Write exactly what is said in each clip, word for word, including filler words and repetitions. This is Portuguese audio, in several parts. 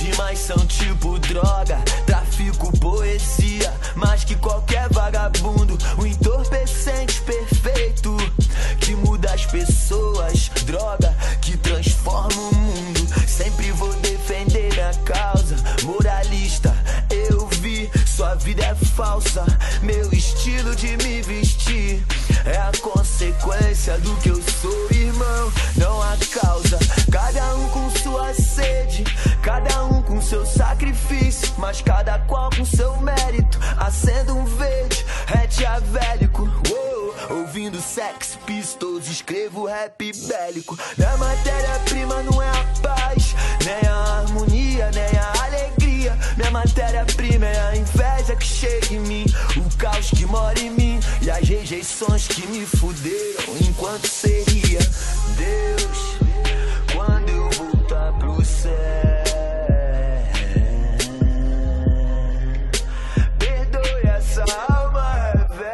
Rimas são tipo droga, trafico poesia, mais que qualquer vagabundo. Um entorpecente perfeito que muda as pessoas, droga que transforma o mundo. Sempre vou defender minha causa, moralista. Eu vi, sua vida é falsa. Meu estilo de me vestir é a consequência do que eu sou, irmão, não a causa. Cada um com sua sede, cada um com seu sacrifício, mas cada qual com seu mérito. Acendo um verde, é diabélico. Uou, ouvindo Sex Pistols, escrevo rap bélico. Minha matéria-prima não é a paz, nem a harmonia, nem a alegria. Minha matéria-prima é a inveja que chega em mim, o caos que mora em mim e as rejeições que me fuderam enquanto seria Deus quando eu voltar pro céu. Perdoe essa alma rebelde.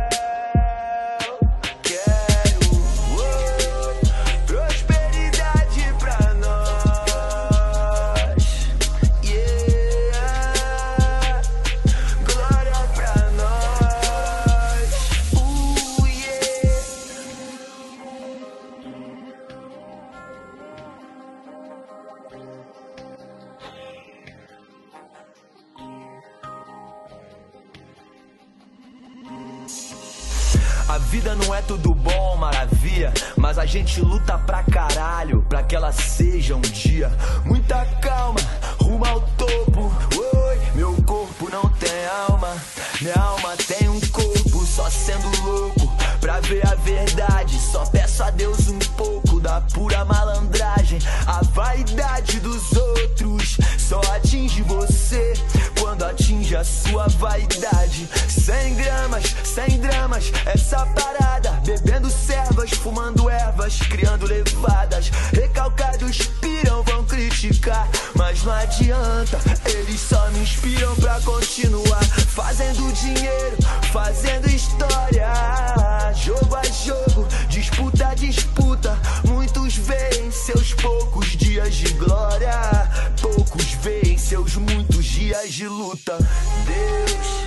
Quero oh, prosperidade pra nós, yeah. Glória pra nós, uh, yeah. A vida não é tudo bom, maravilha, mas a gente luta pra caralho, pra que ela seja um dia. Muita calma, rumo ao topo. Oi, meu corpo não tem alma, minha alma tem um corpo. Só sendo louco pra ver a verdade, só peço a Deus um pouco da pura malandragem. A vaidade dos outros só atinge você quando atinge a sua vaidade. Cem gramas, sem dramas, essa parada. Bebendo servas, fumando ervas, criando levadas. Recalcados piram, vão criticar, mas não adianta, eles só me inspiram pra continuar. Fazendo dinheiro, fazendo história, jogo a jogo, disputa a disputa. Muitos veem seus poucos dias de glória, poucos veem seus muitos dias de luta. Deus